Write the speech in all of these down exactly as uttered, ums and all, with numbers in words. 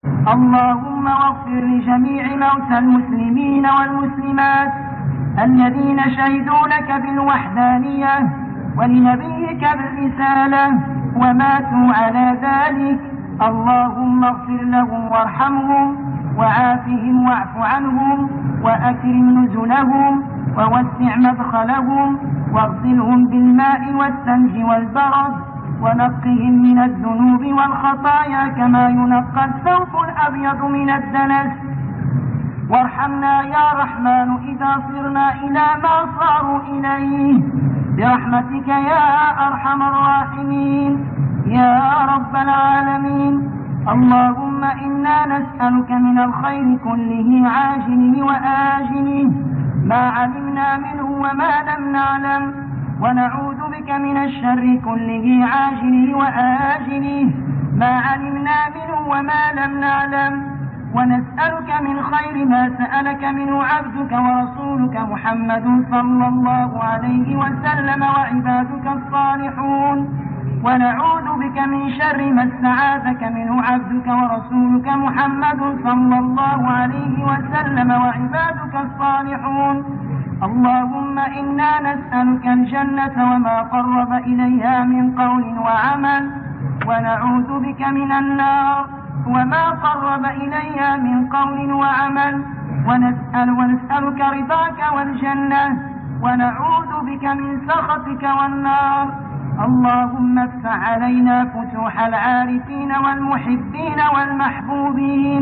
اللهم اغفر لجميع موتى المسلمين والمسلمات الذين شهدوا لك بالوحدانية ولنبيك بالرسالة وماتوا على ذلك. اللهم اغفر لهم وارحمهم وعافهم واعف عنهم وأكرم نزلهم ووسع مدخلهم واغسلهم بالماء والثلج والبرد ونقهم من الذنوب والخطايا كما ينقى الثوب الأبيض من الدنس. وارحمنا يا رحمن إذا صرنا إلى ما صاروا إليه برحمتك يا أرحم الراحمين يا رب العالمين. اللهم إنا نسألك من الخير كله عاجله وآجله ما علمنا منه وما لم نعلم، ونعوذ بك من الشر كله عاجله وآجله ما علمنا منه وما لم نعلم، ونسألك من خير ما سألك منه عبدك ورسولك محمد صلى الله عليه وسلم وعبادك الصالحون، ونعوذ بك من شر ما استعاذك منه عبدك ورسولك محمد صلى الله عليه وسلم وعبادك الصالحون. اللهم إنا نسألك الجنة وما قرب إليها من قول وعمل، ونعوذ بك من النار وما قرب إليها من قول وعمل، ونسأل ونسألك رضاك والجنة، ونعوذ بك من سخطك والنار. اللهم افتح علينا فتوح العارفين والمحبين والمحبوبين.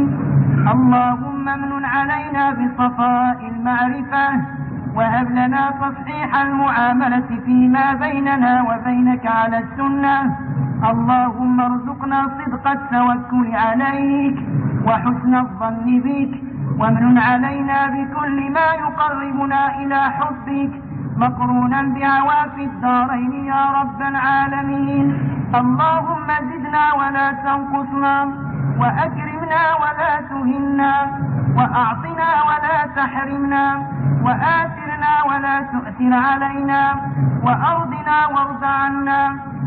اللهم امن علينا بصفاء المعرفة، وهب لنا تصحيح المعاملة فيما بيننا وبينك على السنة. اللهم ارزقنا صدق التوكل عليك وحسن الظن بك، وامن علينا بكل ما يقربنا إلى حبك مقرونا بعوافي الدارين يا رب العالمين. اللهم زدنا ولا تنقصنا، وأكرمنا ولا تهنا، وأعطنا ولا تحرمنا، وآثرنا ولا تؤثر علينا، وأرضنا وارض عنا.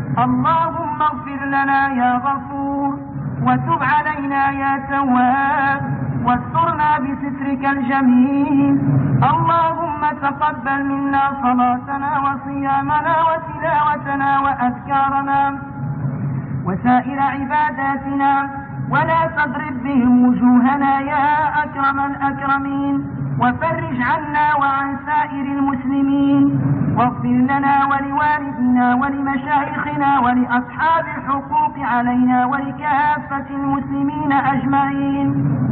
اللهم اغفر لنا يا غفور، وتب علينا يا تواب، واسترنا بسترك الجميل. اللهم تقبل منا صلاتنا وصيامنا وتلاوتنا وأذكارنا وسائر عباداتنا، ولا تضرب بهم وجوهنا يا أكرم الأكرمين، وفرج عنا وعن سائر المسلمين، واغفر لنا ولوالدنا ولمشايخنا ولأصحاب الحقوق علينا ولكافة المسلمين أجمعين.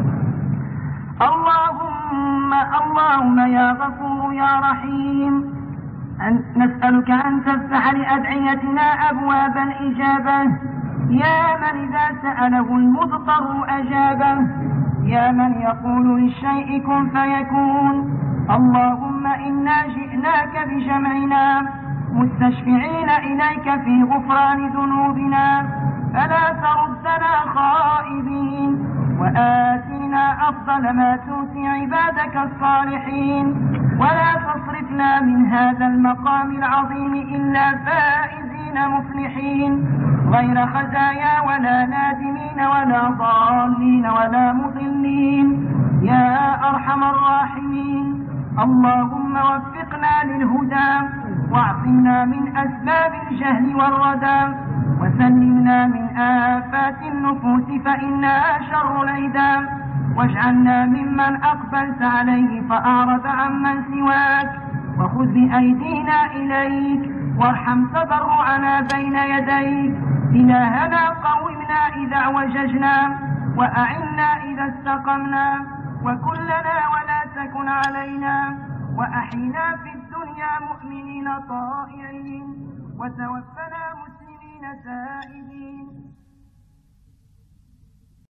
اللهم اللهم يا غفور يا رحيم، أن نسألك أن تفتح لأدعيتنا أبواب الإجابة، يا من إذا سأله المضطر أجابه، يا من يقول للشيء كن فيكون. اللهم إنا جئناك بجمعنا مستشفعين إليك في غفران ذنوبنا، فلا تردنا خائبين، وآتنا أفضل ما تؤتي عبادك الصالحين، ولا تصرفنا من هذا المقام العظيم إلا فائزين مفلحين، غير خزايا ولا نادمين ولا ضالين ولا مضلين يا أرحم الراحمين. اللهم وفقنا للهدى، واعصمنا من أسباب الجهل والردى، وسلمنا من آفات النفوس فإنها شر الأيدام، واجعلنا ممن أقبلت عليه فأعرض عمن سواك، وخذ بأيدينا إليك، وارحم تضرعنا بين يديك. إلهنا قومنا إذا اعوججنا، وأعنا إذا استقمنا، وكلنا ولا تكن علينا، وأحينا في الدنيا مؤمنين طائعين، وتوفنا مسلمين تائبين.